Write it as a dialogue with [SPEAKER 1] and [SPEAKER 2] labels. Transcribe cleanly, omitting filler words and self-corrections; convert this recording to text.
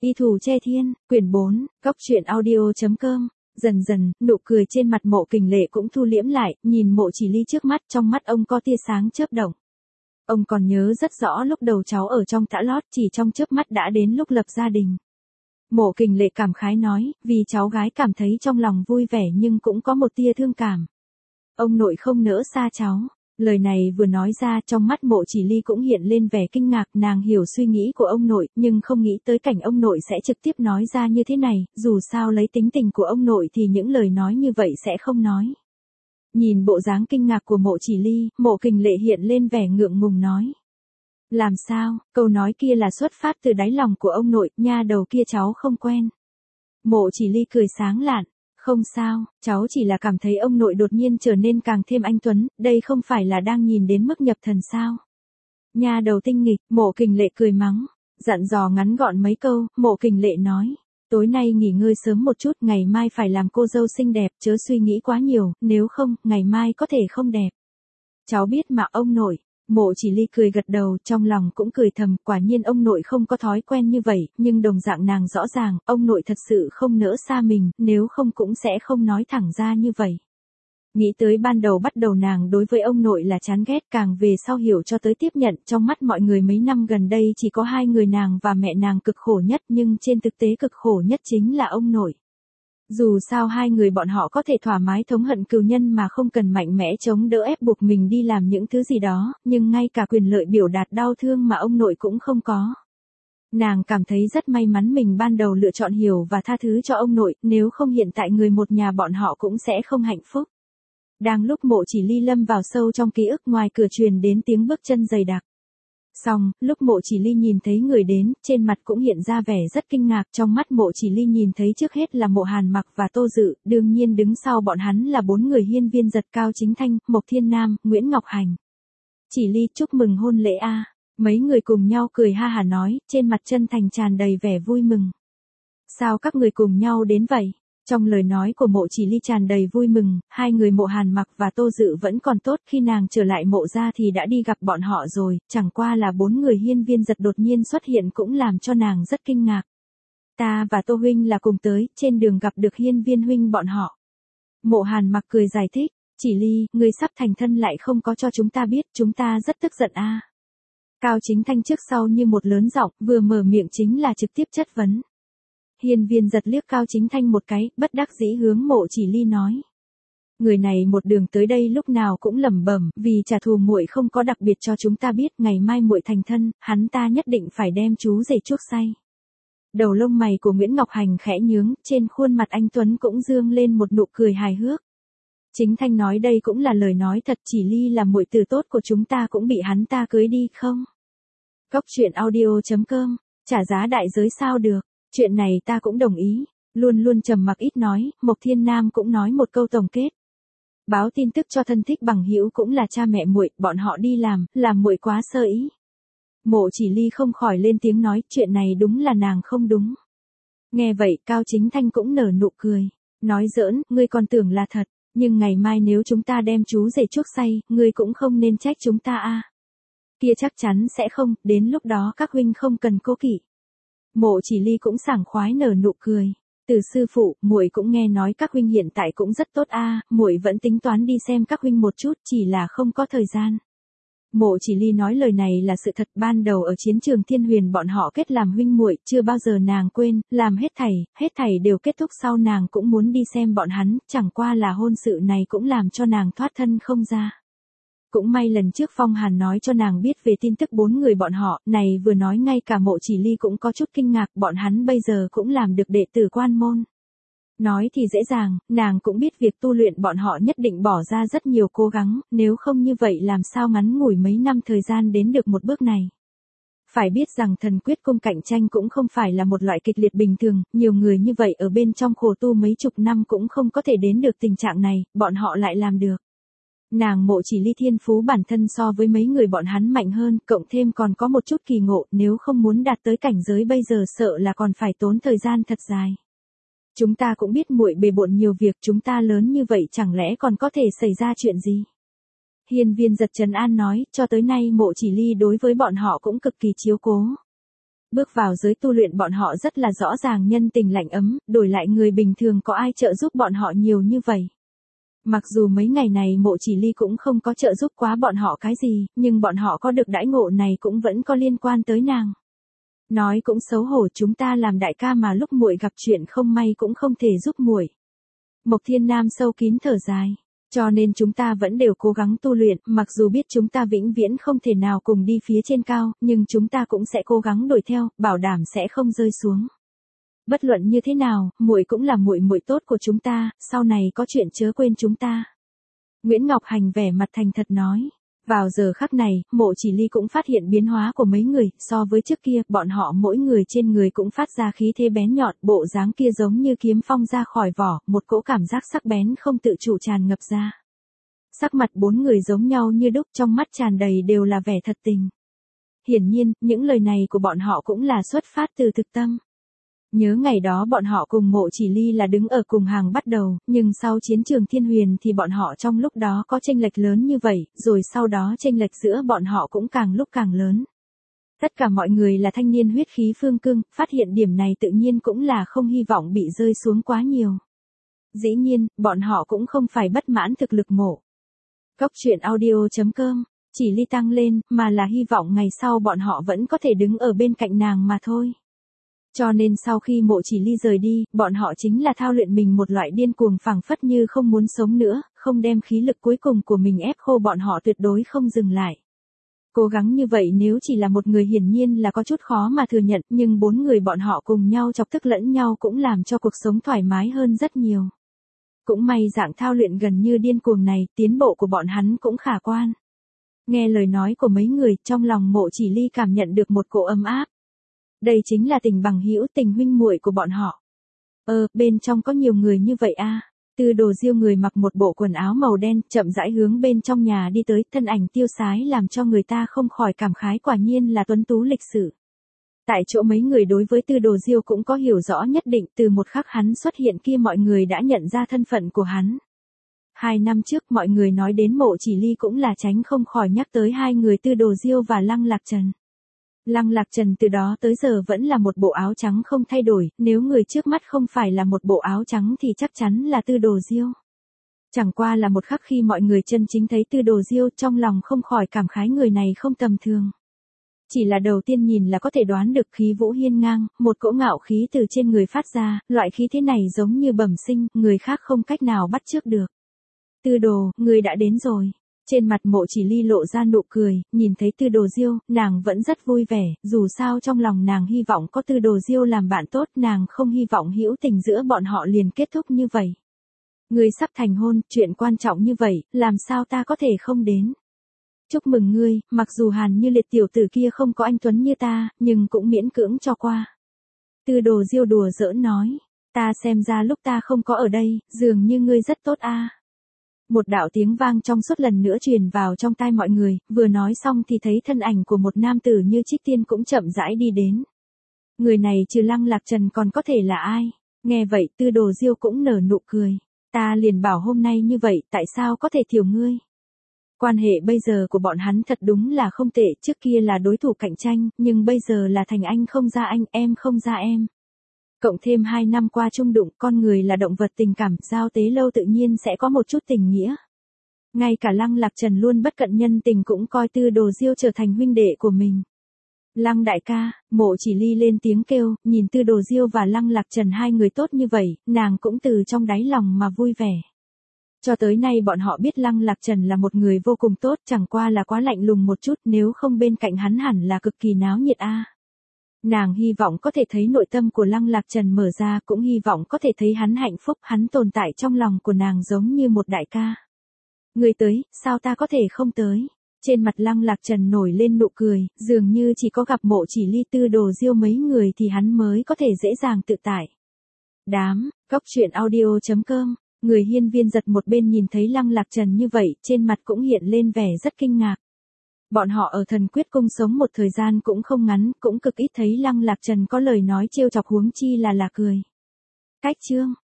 [SPEAKER 1] Y Thù Che Thiên, quyển 4, Cóc truyện audio.com. Dần dần, nụ cười trên mặt Mộ Kình Lệ cũng thu liễm lại, nhìn Mộ Chỉ Ly trước mắt, trong mắt ông có tia sáng chớp động. Ông còn nhớ rất rõ lúc đầu cháu ở trong tã lót, chỉ trong chớp mắt đã đến lúc lập gia đình. Mộ Kình Lệ cảm khái nói, vì cháu gái cảm thấy trong lòng vui vẻ nhưng cũng có một tia thương cảm. Ông nội không nỡ xa cháu. Lời này vừa nói ra, trong mắt Mộ Chỉ Ly cũng hiện lên vẻ kinh ngạc, nàng hiểu suy nghĩ của ông nội, nhưng không nghĩ tới cảnh ông nội sẽ trực tiếp nói ra như thế này, dù sao lấy tính tình của ông nội thì những lời nói như vậy sẽ không nói. Nhìn bộ dáng kinh ngạc của Mộ Chỉ Ly, Mộ Kình Lệ hiện lên vẻ ngượng ngùng nói. Làm sao, câu nói kia là xuất phát từ đáy lòng của ông nội, nha đầu kia cháu không quen. Mộ Chỉ Ly cười sáng lạn. Không sao, cháu chỉ là cảm thấy ông nội đột nhiên trở nên càng thêm anh tuấn, đây không phải là đang nhìn đến mức nhập thần sao. Nha đầu tinh nghịch, Mộ Kình Lệ cười mắng, dặn dò ngắn gọn mấy câu, Mộ Kình Lệ nói. Tối nay nghỉ ngơi sớm một chút, ngày mai phải làm cô dâu xinh đẹp, chớ suy nghĩ quá nhiều, nếu không, ngày mai có thể không đẹp. Cháu biết mà ông nội. Mộ Chỉ Ly cười gật đầu, trong lòng cũng cười thầm, quả nhiên ông nội không có thói quen như vậy, nhưng đồng dạng nàng rõ ràng, ông nội thật sự không nỡ xa mình, nếu không cũng sẽ không nói thẳng ra như vậy. Nghĩ tới ban đầu bắt đầu nàng đối với ông nội là chán ghét, càng về sau hiểu cho tới tiếp nhận, trong mắt mọi người mấy năm gần đây chỉ có hai người nàng và mẹ nàng cực khổ nhất, nhưng trên thực tế cực khổ nhất chính là ông nội. Dù sao hai người bọn họ có thể thoải mái thống hận cừu nhân mà không cần mạnh mẽ chống đỡ ép buộc mình đi làm những thứ gì đó, nhưng ngay cả quyền lợi biểu đạt đau thương mà ông nội cũng không có. Nàng cảm thấy rất may mắn mình ban đầu lựa chọn hiểu và tha thứ cho ông nội, nếu không hiện tại người một nhà bọn họ cũng sẽ không hạnh phúc. Đang lúc Mộ Chỉ Ly lâm vào sâu trong ký ức, ngoài cửa truyền đến tiếng bước chân dày đặc. Xong, lúc Mộ Chỉ Ly nhìn thấy người đến, trên mặt cũng hiện ra vẻ rất kinh ngạc, trong mắt Mộ Chỉ Ly nhìn thấy trước hết là Mộ Hàn Mặc và Tô Dự, đương nhiên đứng sau bọn hắn là bốn người Hiên Viên Giật, Cao Chính Thanh, Mộc Thiên Nam, Nguyễn Ngọc Hành. Chỉ Ly chúc mừng hôn lễ a. Mấy người cùng nhau cười ha hả nói, trên mặt chân thành tràn đầy vẻ vui mừng. Sao các người cùng nhau đến vậy? Trong lời nói của Mộ Chỉ Ly tràn đầy vui mừng, hai người Mộ Hàn Mặc và Tô Dự vẫn còn tốt, khi nàng trở lại Mộ gia thì đã đi gặp bọn họ rồi, chẳng qua là bốn người Hiên Viên Giật đột nhiên xuất hiện cũng làm cho nàng rất kinh ngạc. Ta và Tô huynh là cùng tới, trên đường gặp được Hiên Viên huynh bọn họ. Mộ Hàn Mặc cười giải thích, Chỉ Ly, ngươi sắp thành thân lại không có cho chúng ta biết, chúng ta rất tức giận a. Cao Chính Thanh trước sau như một lớn giọng, vừa mở miệng chính là trực tiếp chất vấn. Hiên Viên Giật liếc Cao Chính Thanh một cái, bất đắc dĩ hướng Mộ Chỉ Ly nói. Người này một đường tới đây lúc nào cũng lẩm bẩm, vì trả thù muội không có đặc biệt cho chúng ta biết, ngày mai muội thành thân, hắn ta nhất định phải đem chú rể chuốc say. Đầu lông mày của Nguyễn Ngọc Hành khẽ nhướng, trên khuôn mặt anh tuấn cũng dương lên một nụ cười hài hước. Chính Thanh nói đây cũng là lời nói thật, Chỉ Ly là muội tử tốt của chúng ta cũng bị hắn ta cưới đi không? Cóc truyện audio.com, trả giá đại giới sao được? Chuyện này ta cũng đồng ý, luôn luôn trầm mặc ít nói, Mộc Thiên Nam cũng nói một câu tổng kết. Báo tin tức cho thân thích bằng hữu cũng là cha mẹ muội, bọn họ đi làm muội quá sơ ý. Mộ Chỉ Ly không khỏi lên tiếng nói, chuyện này đúng là nàng không đúng. Nghe vậy, Cao Chính Thanh cũng nở nụ cười, nói giỡn, ngươi còn tưởng là thật, nhưng ngày mai nếu chúng ta đem chú rể chuốc say, ngươi cũng không nên trách chúng ta a. Kia chắc chắn sẽ không, đến lúc đó các huynh không cần cố kỵ. Mộ Chỉ Ly cũng sảng khoái nở nụ cười. Từ sư phụ, muội cũng nghe nói các huynh hiện tại cũng rất tốt a, muội vẫn tính toán đi xem các huynh một chút, chỉ là không có thời gian. Mộ Chỉ Ly nói lời này là sự thật, ban đầu ở chiến trường Thiên Huyền bọn họ kết làm huynh muội, chưa bao giờ nàng quên, làm hết thảy đều kết thúc sau nàng cũng muốn đi xem bọn hắn, chẳng qua là hôn sự này cũng làm cho nàng thoát thân không ra. Cũng may lần trước Phong Hàn nói cho nàng biết về tin tức bốn người bọn họ, này vừa nói ngay cả Mộ Chỉ Ly cũng có chút kinh ngạc, bọn hắn bây giờ cũng làm được đệ tử quan môn. Nói thì dễ dàng, nàng cũng biết việc tu luyện bọn họ nhất định bỏ ra rất nhiều cố gắng, nếu không như vậy làm sao ngắn ngủi mấy năm thời gian đến được một bước này. Phải biết rằng Thần Quyết Cung cạnh tranh cũng không phải là một loại kịch liệt bình thường, nhiều người như vậy ở bên trong khổ tu mấy chục năm cũng không có thể đến được tình trạng này, bọn họ lại làm được. Nàng Mộ Chỉ Ly thiên phú bản thân so với mấy người bọn hắn mạnh hơn, cộng thêm còn có một chút kỳ ngộ, nếu không muốn đạt tới cảnh giới bây giờ sợ là còn phải tốn thời gian thật dài. Chúng ta cũng biết muội bề bộn nhiều việc, chúng ta lớn như vậy chẳng lẽ còn có thể xảy ra chuyện gì? Hiên Viên Giật trấn an nói, cho tới nay Mộ Chỉ Ly đối với bọn họ cũng cực kỳ chiếu cố. Bước vào giới tu luyện bọn họ rất là rõ ràng nhân tình lạnh ấm, đổi lại người bình thường có ai trợ giúp bọn họ nhiều như vậy. Mặc dù mấy ngày này Mộ Chỉ Ly cũng không có trợ giúp quá bọn họ cái gì, nhưng bọn họ có được đãi ngộ này cũng vẫn có liên quan tới nàng. Nói cũng xấu hổ, chúng ta làm đại ca mà lúc muội gặp chuyện không may cũng không thể giúp muội. Mộc Thiên Nam sâu kín thở dài. Cho nên chúng ta vẫn đều cố gắng tu luyện, mặc dù biết chúng ta vĩnh viễn không thể nào cùng đi phía trên cao, nhưng chúng ta cũng sẽ cố gắng đuổi theo, bảo đảm sẽ không rơi xuống. Bất luận như thế nào, muội cũng là muội muội tốt của chúng ta, sau này có chuyện chớ quên chúng ta. Nguyễn Ngọc Hành vẻ mặt thành thật nói. Vào giờ khắc này, Mộ Chỉ Ly cũng phát hiện biến hóa của mấy người, so với trước kia, bọn họ mỗi người trên người cũng phát ra khí thế bén nhọn, bộ dáng kia giống như kiếm phong ra khỏi vỏ, một cỗ cảm giác sắc bén không tự chủ tràn ngập ra. Sắc mặt bốn người giống nhau như đúc, trong mắt tràn đầy đều là vẻ thật tình. Hiển nhiên, những lời này của bọn họ cũng là xuất phát từ thực tâm. Nhớ ngày đó bọn họ cùng Mộ Chỉ Ly là đứng ở cùng hàng bắt đầu, nhưng sau chiến trường Thiên Huyền thì bọn họ trong lúc đó có chênh lệch lớn như vậy, rồi sau đó chênh lệch giữa bọn họ cũng càng lúc càng lớn. Tất cả mọi người là thanh niên huyết khí phương cương, phát hiện điểm này tự nhiên cũng là không hy vọng bị rơi xuống quá nhiều. Dĩ nhiên, bọn họ cũng không phải bất mãn thực lực Mộ. Cốc truyện audio.com, Chỉ Ly tăng lên, mà là hy vọng ngày sau bọn họ vẫn có thể đứng ở bên cạnh nàng mà thôi. Cho nên sau khi Mộ Chỉ Ly rời đi, bọn họ chính là thao luyện mình một loại điên cuồng phảng phất như không muốn sống nữa, không đem khí lực cuối cùng của mình ép khô bọn họ tuyệt đối không dừng lại. Cố gắng như vậy nếu chỉ là một người hiển nhiên là có chút khó mà thừa nhận, nhưng bốn người bọn họ cùng nhau chọc tức lẫn nhau cũng làm cho cuộc sống thoải mái hơn rất nhiều. Cũng may dạng thao luyện gần như điên cuồng này, tiến bộ của bọn hắn cũng khả quan. Nghe lời nói của mấy người, trong lòng Mộ Chỉ Ly cảm nhận được một cỗ ấm áp. Đây chính là tình bằng hữu, tình huynh muội của bọn họ. Bên trong có nhiều người như vậy a. Tư Đồ Diêu người mặc một bộ quần áo màu đen, chậm rãi hướng bên trong nhà đi tới, thân ảnh tiêu sái làm cho người ta không khỏi cảm khái, quả nhiên là tuấn tú lịch sự. Tại chỗ mấy người đối với Tư Đồ Diêu cũng có hiểu rõ nhất định, từ một khắc hắn xuất hiện kia mọi người đã nhận ra thân phận của hắn. 2 năm trước mọi người nói đến Mộ Chỉ Ly cũng là tránh không khỏi nhắc tới hai người Tư Đồ Diêu và Lăng Lạc Trần. Lăng Lạc Trần từ đó tới giờ vẫn là một bộ áo trắng không thay đổi, nếu người trước mắt không phải là một bộ áo trắng thì chắc chắn là Tư Đồ Diêu. Chẳng qua là một khắc khi mọi người chân chính thấy Tư Đồ Diêu, trong lòng không khỏi cảm khái người này không tầm thường. Chỉ là đầu tiên nhìn là có thể đoán được khí vũ hiên ngang, một cỗ ngạo khí từ trên người phát ra, loại khí thế này giống như bẩm sinh, người khác không cách nào bắt chước được. Tư Đồ, người đã đến rồi. Trên mặt Mộ Chỉ Ly lộ ra nụ cười, nhìn thấy Tư Đồ Diêu, nàng vẫn rất vui vẻ, dù sao trong lòng nàng hy vọng có Tư Đồ Diêu làm bạn tốt, nàng không hy vọng hữu tình giữa bọn họ liền kết thúc như vậy. Ngươi sắp thành hôn, chuyện quan trọng như vậy, làm sao ta có thể không đến? Chúc mừng ngươi, mặc dù Hàn Như Liệt tiểu tử kia không có anh tuấn như ta, nhưng cũng miễn cưỡng cho qua. Tư Đồ Diêu đùa giỡn nói, ta xem ra lúc ta không có ở đây, dường như ngươi rất tốt a. Một đạo tiếng vang trong suốt lần nữa truyền vào trong tai mọi người, vừa nói xong thì thấy thân ảnh của một nam tử như Trích Tiên cũng chậm rãi đi đến. Người này trừ Lăng Lạc Trần còn có thể là ai? Nghe vậy Tư Đồ Diêu cũng nở nụ cười. Ta liền bảo hôm nay như vậy, tại sao có thể thiểu ngươi? Quan hệ bây giờ của bọn hắn thật đúng là không tệ, trước kia là đối thủ cạnh tranh, nhưng bây giờ là thành anh không ra anh, em không ra em. Cộng thêm 2 năm qua chung đụng, con người là động vật tình cảm, giao tế lâu tự nhiên sẽ có một chút tình nghĩa. Ngay cả Lăng Lạc Trần luôn bất cận nhân tình cũng coi Tư Đồ Diêu trở thành huynh đệ của mình. Lăng đại ca, Mộ Chỉ Ly lên tiếng kêu, nhìn Tư Đồ Diêu và Lăng Lạc Trần hai người tốt như vậy, nàng cũng từ trong đáy lòng mà vui vẻ. Cho tới nay bọn họ biết Lăng Lạc Trần là một người vô cùng tốt, chẳng qua là quá lạnh lùng một chút, nếu không bên cạnh hắn hẳn là cực kỳ náo nhiệt a. Nàng hy vọng có thể thấy nội tâm của Lăng Lạc Trần mở ra, cũng hy vọng có thể thấy hắn hạnh phúc, hắn tồn tại trong lòng của nàng giống như một đại ca. Người tới, sao ta có thể không tới? Trên mặt Lăng Lạc Trần nổi lên nụ cười, dường như chỉ có gặp Mộ Chỉ Ly Tư Đồ Diêu mấy người thì hắn mới có thể dễ dàng tự tại. Cốc truyện audio.com, người hiên viên giật một bên nhìn thấy Lăng Lạc Trần như vậy, trên mặt cũng hiện lên vẻ rất kinh ngạc. Bọn họ ở Thần Quyết Cung sống một thời gian cũng không ngắn, cũng cực ít thấy Lăng Lạc Trần có lời nói trêu chọc, huống chi là cười. Cách chương